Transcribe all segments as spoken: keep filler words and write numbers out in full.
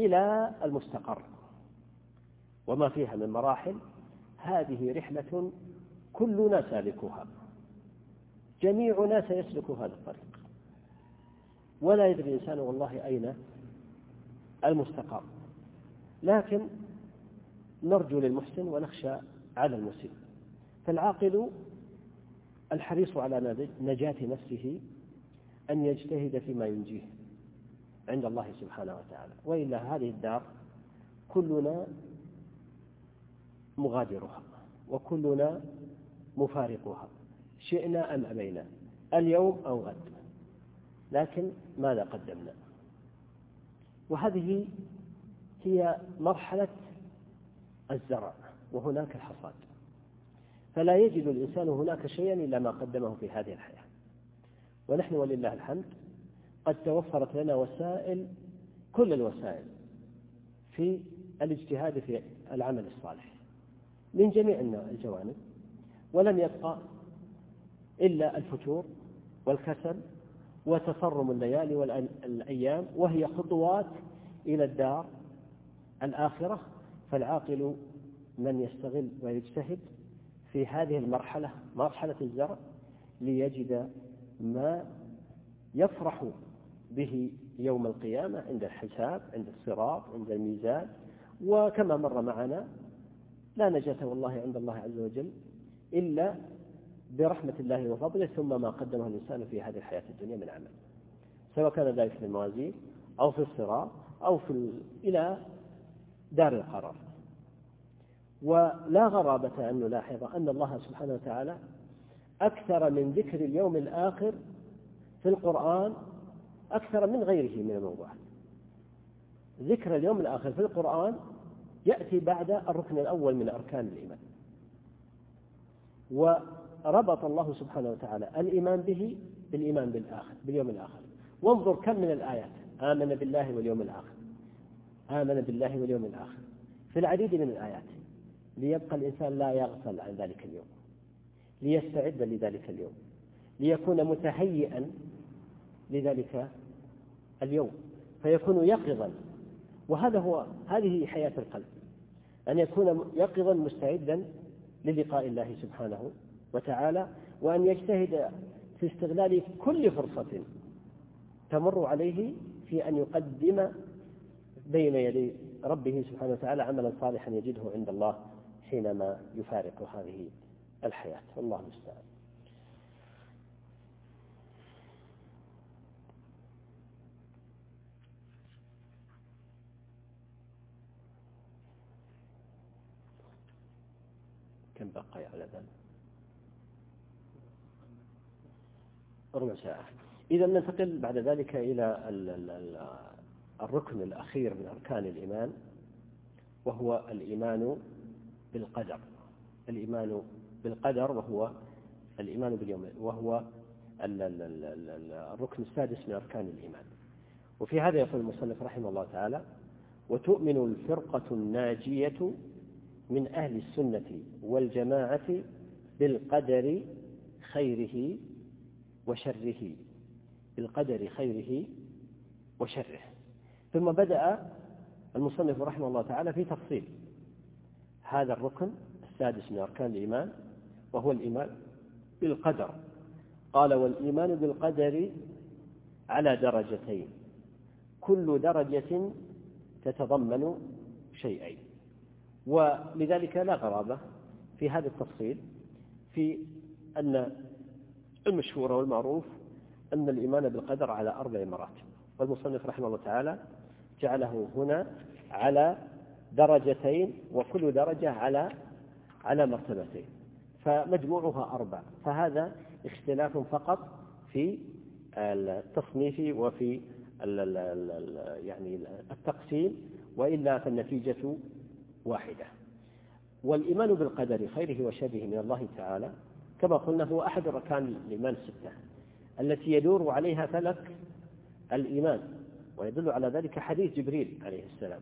إلى المستقر وما فيها من مراحل. هذه رحلة كلنا سالكها، جميعنا سيسلك هذا الطريق، ولا يدري الإنسان والله أين المستقر، لكن نرجو للمحسن ونخشى على المسيء. فالعاقل الحريص على نجاة نفسه أن يجتهد فيما ينجيه عند الله سبحانه وتعالى، وإلا هذه الدار كلنا مغادرها وكلنا مفارقها، شئنا أم أبينا، اليوم أو غد، لكن ماذا قدمنا؟ وهذه هي مرحلة الزرع، وهناك الحصاد، فلا يجد الإنسان هناك شيئا إلا ما قدمه في هذه الحياة. ونحن ولله الحمد قد توفرت لنا وسائل، كل الوسائل في الاجتهاد في العمل الصالح من جميع الجوانب، ولم يبقى إلا الفتور والكسل وتصرم الليالي والأيام، وهي خطوات إلى الدار الآخرة. فالعاقل من يستغل ويجتهد في هذه المرحلة، مرحلة الزرع، ليجد ما يفرح به يوم القيامة عند الحساب، عند الصراط، عند الميزان. وكما مر معنا لا نجاة والله عند الله عز وجل إلا برحمة الله وفضله، ثم ما قدمه الإنسان في هذه الحياة الدنيا من عمل، سواء كان ذلك في الموازين أو في الصراط أو في ال... إلى دار القرار. ولا غرابة أن نلاحظ أن الله سبحانه وتعالى أكثر من ذكر اليوم الآخر في القرآن أكثر من غيره من الموضوعات. ذكر اليوم الآخر في القرآن يأتي بعد الركن الأول من أركان الإيمان، وربط الله سبحانه وتعالى الإيمان به بالإيمان بالآخر، باليوم الآخر. وانظر كم من الآيات: آمن بالله واليوم الآخر، آمن بالله واليوم الآخر، في العديد من الآيات، ليبقى الإنسان لا يغفل عن ذلك اليوم، ليستعد لذلك اليوم، ليكون متهيئا لذلك اليوم، فيكون يقظا. وهذا هو هذه حياة القلب، أن يكون يقظا مستعدا للقاء الله سبحانه وتعالى، وأن يجتهد في استغلال كل فرصة تمر عليه في أن يقدم بين يدي ربه سبحانه وتعالى عملا صالحا يجده عند الله حينما يفارق هذه الحياة. والله المستعان. كم بقي على ذلك؟ ربع ساعة. إذا ننتقل بعد ذلك إلى الركن الأخير من أركان الإيمان، وهو الإيمان بالقدر. الإيمان بالقدر وهو الإيمان باليوم، وهو الركن السادس من أركان الإيمان. وفي هذا يقول المصنف رحمه الله تعالى: وتؤمن الفرقة الناجية من أهل السنة والجماعة بالقدر خيره وشره، بالقدر خيره وشره. ثم بدأ المصنف رحمه الله تعالى في تفصيل هذا الركن السادس من أركان الإيمان، وهو الإيمان بالقدر. قال: والإيمان بالقدر على درجتين، كل درجة تتضمن شيئين. ولذلك لا غرابة في هذا التفصيل، في أن المشهور والمعروف أن الإيمان بالقدر على أربع مراتب، والمصنف رحمه الله تعالى جعله هنا على درجتين، وكل درجة على على مرتبتين، فمجموعها أربع. فهذا اختلاف فقط في التصنيف وفي يعني التقسيم، وإلا فالنتيجة واحدة. والإيمان بالقدر خيره وشره من الله تعالى كما قلنا هو أحد أركان الإيمان الستة التي يدور عليها فلك الإيمان، ويدل على ذلك حديث جبريل عليه السلام،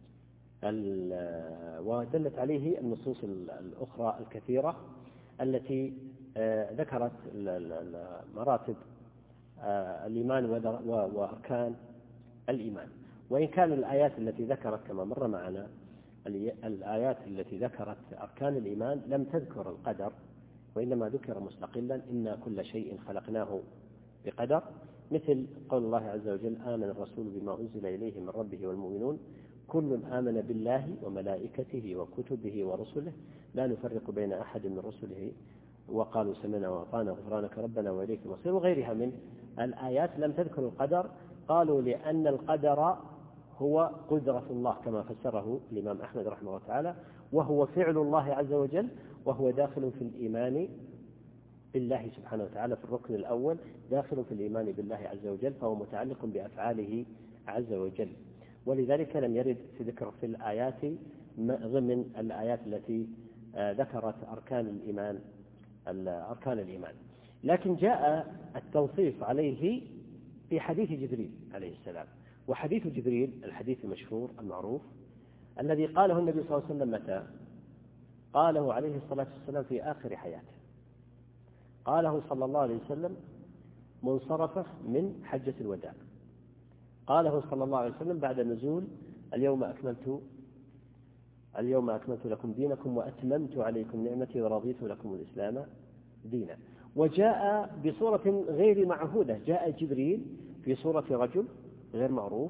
ودلت عليه النصوص الأخرى الكثيرة التي ذكرت مراتب الإيمان وأركان الإيمان. وإن كان الآيات التي ذكرت كما مر معنا الآيات التي ذكرت أركان الإيمان لم تذكر القدر، وإنما ذكر مستقلا إن كل شيء خلقناه بقدر، مثل قول الله عز وجل آمن الرسول بما أنزل إليه من ربه والمؤمنون كل آمن بالله وملائكته وكتبه ورسله لا نفرق بين أحد من رسله وقالوا سمعنا وأطعنا غفرانك ربنا وإليك المصير، وغيرها من الآيات لم تذكر القدر. قالوا لأن القدر هو قدرة الله كما فسره الإمام أحمد رحمه الله تعالى، وهو فعل الله عز وجل، وهو داخل في الإيمان بالله سبحانه وتعالى في الركن الأول، داخل في الإيمان بالله عز وجل، فهو متعلق بأفعاله عز وجل. ولذلك لم يرد في ذكر في الآيات ضمن الآيات التي ذكرت أركان الإيمان أركان الإيمان. لكن جاء التوصيف عليه في حديث جبريل عليه السلام، وحديث جبريل الحديث المشهور المعروف الذي قاله النبي صلى الله عليه وسلم متى؟ قاله عليه الصلاة والسلام في آخر حياته، قاله صلى الله عليه وسلم منصرفه من حجة الوداع، قاله صلى الله عليه وسلم بعد نزول اليوم أكملت اليوم أكملت لكم دينكم وأتممت عليكم نعمتي ورضيت لكم الإسلام دينا. وجاء بصورة غير معهودة، جاء جبريل في صورة رجل غير معروف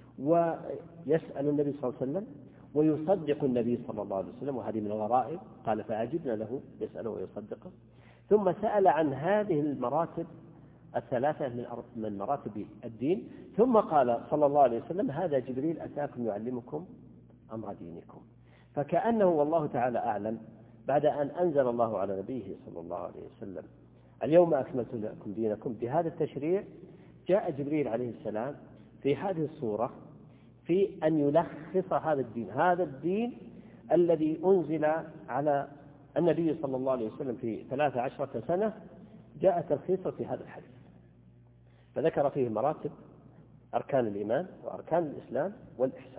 ويسأل النبي صلى الله عليه وسلم ويصدق النبي صلى الله عليه وسلم، وهذه من الغرائب، قال فعجبنا له يسأله ويصدقه. ثم سأل عن هذه المراتب الثلاثة من مراتب الدين، ثم قال صلى الله عليه وسلم هذا جبريل أتاكم يعلمكم أمر دينكم. فكأنه والله تعالى أعلم بعد أن أنزل الله على نبيه صلى الله عليه وسلم اليوم أكملت لكم دينكم بهذا التشريع، جاء جبريل عليه السلام في هذه الصورة في أن يلخص هذا الدين هذا الدين الذي أنزل على النبي صلى الله عليه وسلم في ثلاث عشرة سنة، جاء تلخيصه في هذا الحديث، فذكر فيه مراتب أركان الإيمان وأركان الإسلام والإحسان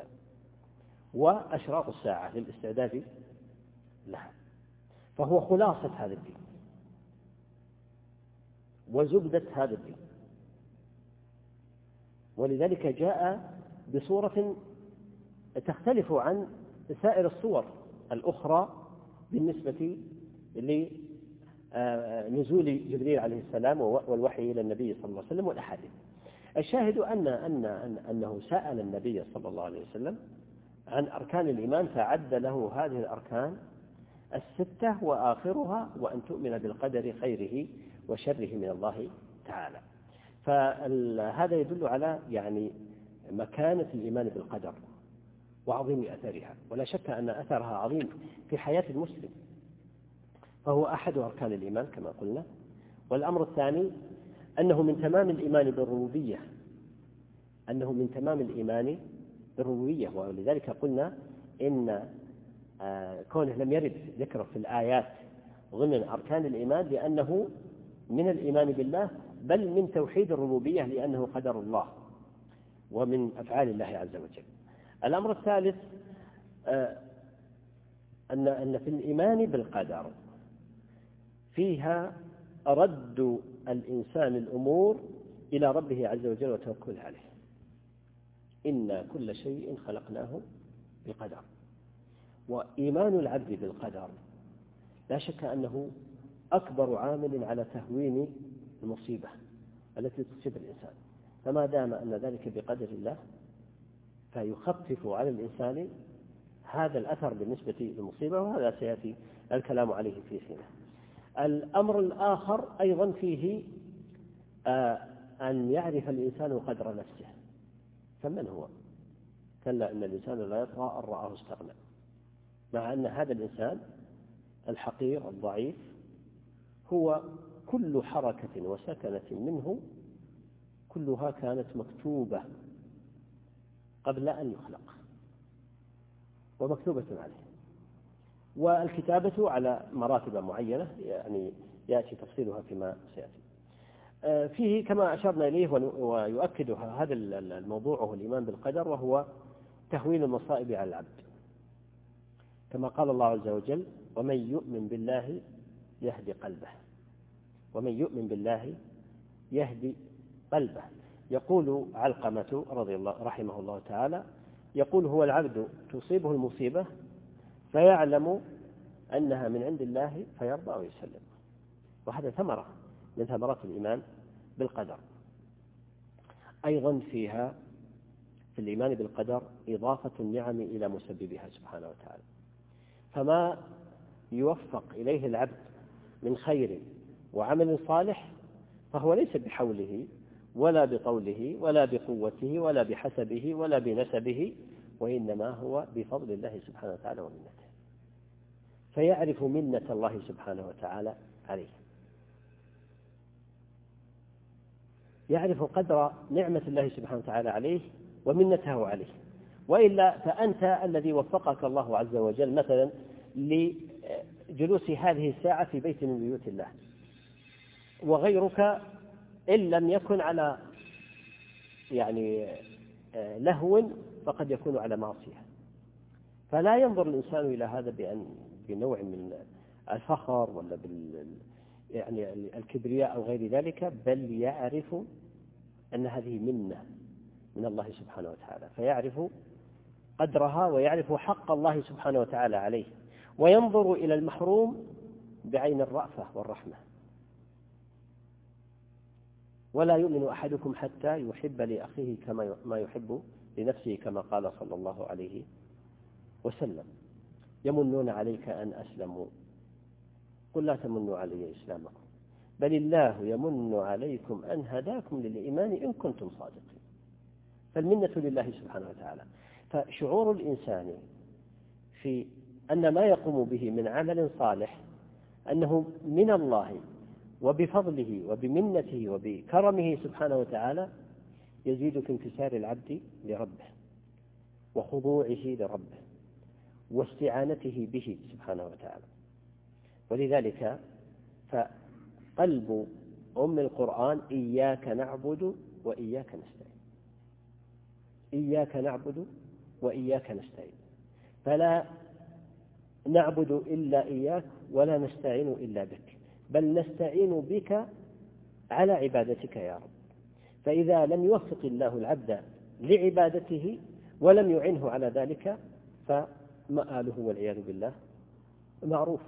وأشراط الساعة للاستعداد لها، فهو خلاصة هذا الدين وزبدة هذا الدين. ولذلك جاء بصورة تختلف عن سائر الصور الأخرى بالنسبة لنزول جبريل عليه السلام والوحي إلى النبي صلى الله عليه وسلم والأحاديث. الشاهد أن أن أنه سأل النبي صلى الله عليه وسلم عن أركان الإيمان فعد له هذه الأركان الستة وآخرها وأن تؤمن بالقدر خيره وشره من الله تعالى. فهذا يدل على يعني مكانة الإيمان بالقدر وعظيم أثرها، ولا شك أن أثرها عظيم في حياة المسلم، فهو أحد أركان الإيمان كما قلنا. والأمر الثاني أنه من تمام الإيمان بالربوبية أنه من تمام الإيمان بالربوبية ولذلك قلنا إن كونه لم يرد ذكره في الآيات ضمن أركان الإيمان لأنه من الإيمان بالله، بل من توحيد الربوبية لأنه قدر الله ومن أفعال الله عز وجل. الأمر الثالث أن أن في الإيمان بالقدر فيها رد الإنسان الأمور إلى ربه عز وجل وتوكل عليه. إن كل شيء خلقناه بقدر. وإيمان العبد بالقدر لا شك أنه أكبر عامل على تهوين المصيبة التي تصيب الإنسان، فما دام أن ذلك بقدر الله فيخفف على الإنسان هذا الأثر بالنسبة للمصيبة، وهذا سيأتي الكلام عليه في حينه. الأمر الآخر أيضا فيه آه أن يعرف الإنسان قدر نفسه، فمن هو؟ كلا إن الإنسان لا يطغى أن رآه استغنى، مع أن هذا الإنسان الحقير الضعيف هو كل حركة وسكنة منه كلها كانت مكتوبة قبل أن يخلق ومكتوبة عليه، والكتابة على مراتب معينة يعني يأتي تفصيلها فيما سيأتي. فيه كما أشرنا إليه ويؤكد هذا الموضوع هو الإيمان بالقدر، وهو تهوين المصائب على العبد، كما قال الله عز وجل ومن يؤمن بالله يهدي قلبه، ومن يؤمن بالله يهدي قلبه. يقول علقمة رضي الله رحمه الله تعالى، يقول: هو العبد تصيبه المصيبة فيعلم أنها من عند الله فيرضى ويسلم. وهذا ثمرة من ثمرات الإيمان بالقدر. أيضا فيها في الإيمان بالقدر إضافة النعم إلى مسببها سبحانه وتعالى، فما يوفق إليه العبد من خير وعمل صالح فهو ليس بحوله ولا بطوله ولا بقوته ولا بحسبه ولا بنسبه، وإنما هو بفضل الله سبحانه وتعالى ومنته، فيعرف منة الله سبحانه وتعالى عليه، يعرف قدر نعمة الله سبحانه وتعالى عليه ومنته عليه. وإلا فأنت الذي وفقك الله عز وجل مثلا لجلوس هذه الساعة في بيت من بيوت الله، وغيرك إن لم يكن على يعني لهو فقد يكون على معصية. فلا ينظر الإنسان إلى هذا بأن بنوع من الفخر ولا بال يعني الكبرياء أو غير ذلك، بل يعرف أن هذه منة من الله سبحانه وتعالى، فيعرف قدرها ويعرف حق الله سبحانه وتعالى عليه، وينظر إلى المحروم بعين الرأفة والرحمة. ولا يؤمن أحدكم حتى يحب لأخيه كما ما يحب لنفسه، كما قال صلى الله عليه وسلم: يمنون عليك أن أسلموا قل لا تمنوا علي إسلامكم بل الله يمن عليكم أن هداكم للإيمان إن كنتم صادقين. فالمنة لله سبحانه وتعالى. فشعور الإنسان في أن ما يقوم به من عمل صالح أنه من الله وبفضله وبمنته وبكرمه سبحانه وتعالى يزيد في انكسار العبد لربه وخضوعه لربه واستعانته به سبحانه وتعالى. ولذلك فقلب أم القرآن إياك نعبد وإياك نستعين، إياك نعبد وإياك نستعين، فلا نعبد إلا إياك ولا نستعين إلا بك، بل نستعين بك على عبادتك يا رب. فإذا لم يوفق الله العبد لعبادته ولم يعنه على ذلك فمآله والعياذ بالله معروف.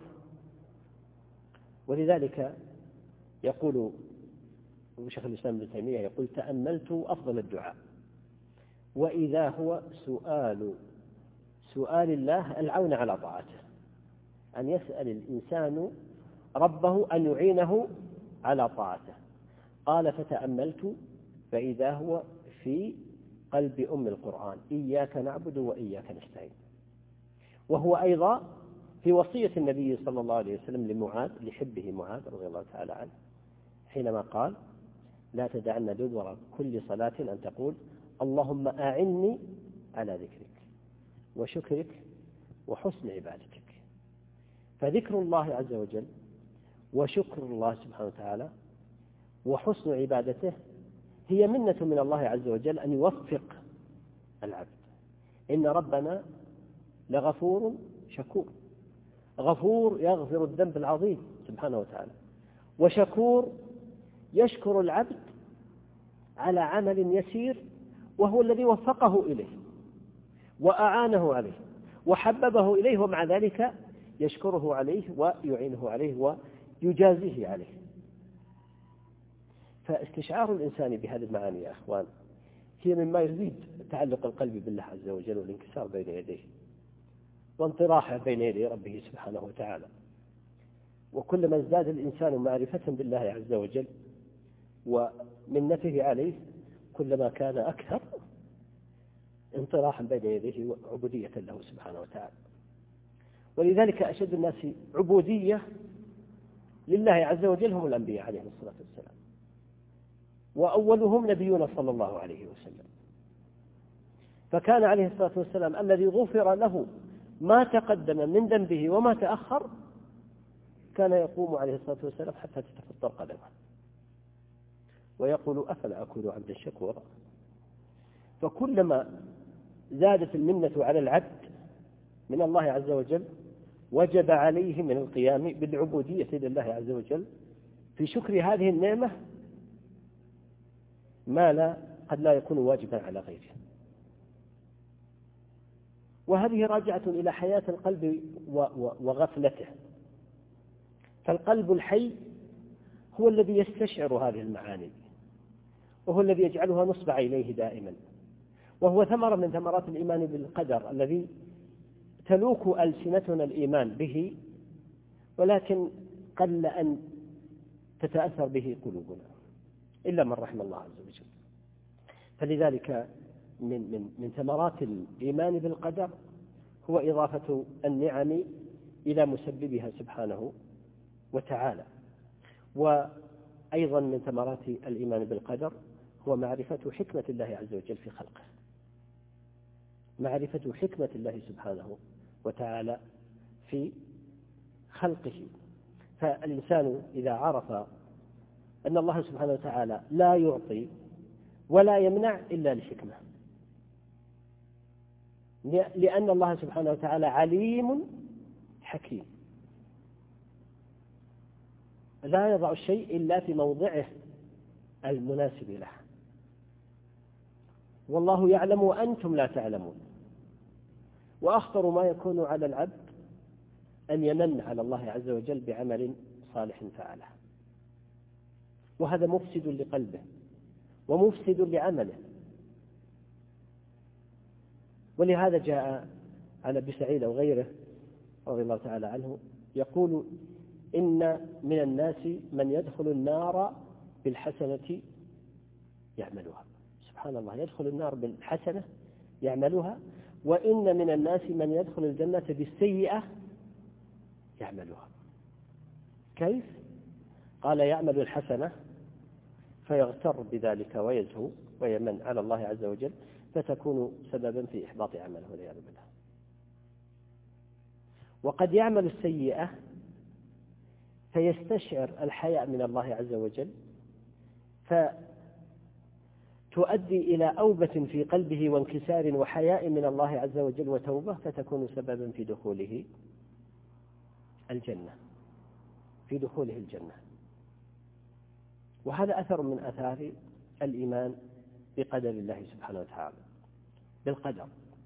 ولذلك يقول شيخ الإسلام ابن تيمية يقول: تأملت أفضل الدعاء وإذا هو سؤال سؤال الله العون على طاعته، أن يسأل الإنسان ربه أن يعينه على طاعته. قال: فتأملت فإذا هو في قلب أم القرآن إياك نعبد وإياك نستعين. وهو أيضا في وصية النبي صلى الله عليه وسلم لمعاذ لحبه معاذ رضي الله تعالى عنه حينما قال: لا تدعن دبر كل صلاة أن تقول اللهم أعني على ذكرك وشكرك وحسن عبادتك. فذكر الله عز وجل وشكر الله سبحانه وتعالى وحسن عبادته هي منة من الله عز وجل أن يوفق العبد. إن ربنا لغفور شكور، غفور يغفر الذنب العظيم سبحانه وتعالى، وشكور يشكر العبد على عمل يسير وهو الذي وفقه إليه وأعانه عليه وحببه إليه، ومع ذلك يشكره عليه ويعينه عليه ويجازيه عليه. فاستشعار الإنسان بهذه المعاني يا أخوان هي مما يزيد تعلق القلب بالله عز وجل والانكسار بين يديه وانطراحه بين يدي ربه سبحانه وتعالى. وكلما ازداد الإنسان معرفة بالله عز وجل ومنته عليه كلما كان أكثر انطراحا بين يديه وعبودية له سبحانه وتعالى. ولذلك أشد الناس عبودية لله عز وجل هم الأنبياء عليهم الصلاة والسلام، وأولهم نبينا صلى الله عليه وسلم. فكان عليه الصلاة والسلام الذي غفر له ما تقدم من ذنبه وما تأخر كان يقوم عليه الصلاة والسلام حتى تتفطر قدمه ويقول: أفلا أكون عبدا شكورا. فكلما زادت المنة على العبد من الله عز وجل وجب عليه من القيام بالعبودية لله عز وجل في شكر هذه النعمة ما لا قد لا يكون واجبا على غيره. وهذه راجعة إلى حياة القلب وغفلته. فالقلب الحي هو الذي يستشعر هذه المعاني، وهو الذي يجعلها نصب إليه دائما، وهو ثمرة من ثمرات الإيمان بالقدر الذي تلوك ألسنتنا الإيمان به، ولكن قل أن تتأثر به قلوبنا إلا من رحم الله عز وجل. فلذلك من, من, من ثمرات الإيمان بالقدر هو إضافة النعم إلى مسببها سبحانه وتعالى. وأيضا من ثمرات الإيمان بالقدر هو معرفة حكمة الله عز وجل في خلقه، معرفة حكمة الله سبحانه وتعالى في خلقه. فالإنسان إذا عرف أن الله سبحانه وتعالى لا يعطي ولا يمنع إلا لحكمة، لأن الله سبحانه وتعالى عليم حكيم، لا يضع الشيء إلا في موضعه المناسب له. والله يعلم وأنتم لا تعلمون. وأخطر ما يكون على العبد أن يمن على الله عز وجل بعمل صالح فعله، وهذا مفسد لقلبه ومفسد لعمله. ولهذا جاء عن أبي سعيد أو غيره رضي الله تعالى عنه يقول إن من الناس من يدخل النار بالحسنة يعملها. سبحان الله، يدخل النار بالحسنة يعملها، وإن من الناس من يدخل الجنة بالسيئة يعملها. كيف؟ قال يعمل الحسنة فيغتر بذلك ويزهو ويمن على الله عز وجل، فتكون سببا في إحباط عمله والعياذ بالله. وقد يعمل السيئة فيستشعر الحياء من الله عز وجل، فتؤدي إلى أوبة في قلبه وانكسار وحياء من الله عز وجل وتوبة، فتكون سببا في دخوله الجنة في دخوله الجنة. وهذا أثر من أثار الإيمان بقدر الله سبحانه وتعالى، بالقدر.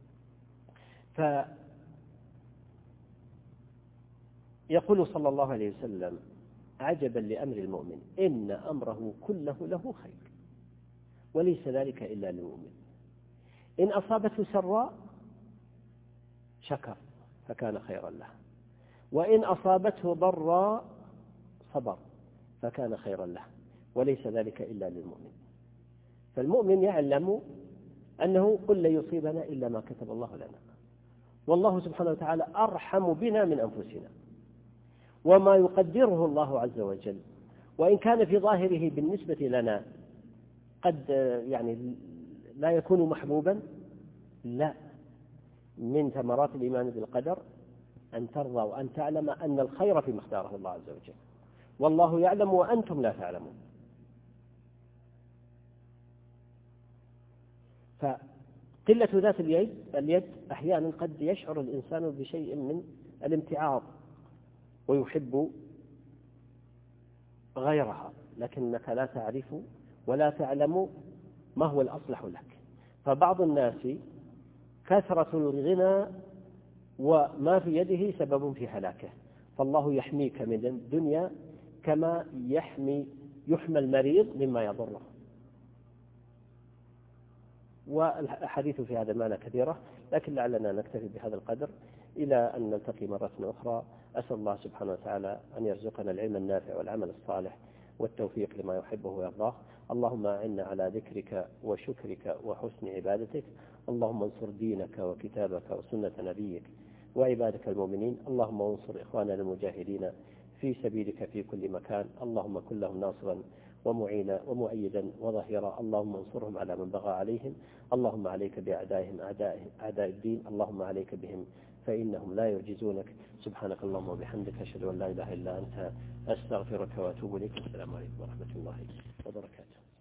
فيقول صلى الله عليه وسلم: عجبا لأمر المؤمن إن أمره كله له خير وليس ذلك إلا للمؤمن، إن أصابته سراء شكر فكان خيرا له، وإن أصابته ضراء صبر فكان خيرا له، وليس ذلك إلا للمؤمن. فالمؤمن يعلم أنه قل لن يصيبنا إلا ما كتب الله لنا، والله سبحانه وتعالى أرحم بنا من أنفسنا، وما يقدره الله عز وجل وإن كان في ظاهره بالنسبة لنا قد يعني لا يكون محبوبا، لا، من ثمرات الإيمان بالقدر أن ترضى وأن تعلم أن الخير فيما اختاره الله عز وجل، والله يعلم وأنتم لا تعلمون. فقلة ذات اليد اليد أحيانا قد يشعر الإنسان بشيء من الامتعاض ويحب غيرها، لكنك لا تعرف ولا تعلم ما هو الأصلح لك. فبعض الناس كثرة الغنى وما في يده سبب في هلاكه، فالله يحميك من الدنيا كما يحمي يحمى المريض مما يضره. والحديث في هذا المعنى كثيرة، لكن لعلنا نكتفي بهذا القدر إلى أن نلتقي مرة أخرى. أسأل الله سبحانه وتعالى أن يرزقنا العلم النافع والعمل الصالح والتوفيق لما يحبه ويرضاه. اللهم أعنا على ذكرك وشكرك وحسن عبادتك. اللهم انصر دينك وكتابك وسنة نبيك وعبادك المؤمنين. اللهم انصر إخواننا المجاهدين في سبيلك في كل مكان. اللهم كن لهم ناصرا ومعينا ومؤيدا وظهيرا. اللهم انصرهم على من بغى عليهم. اللهم عليك بأعدائهم أعداء الدين. اللهم عليك بهم فإنهم لا يعجزونك. سبحانك اللهم وبحمدك أشهد أن لا إله إلا أنت أستغفرك وأتوب إليك. السلام عليكم ورحمة الله وبركاته.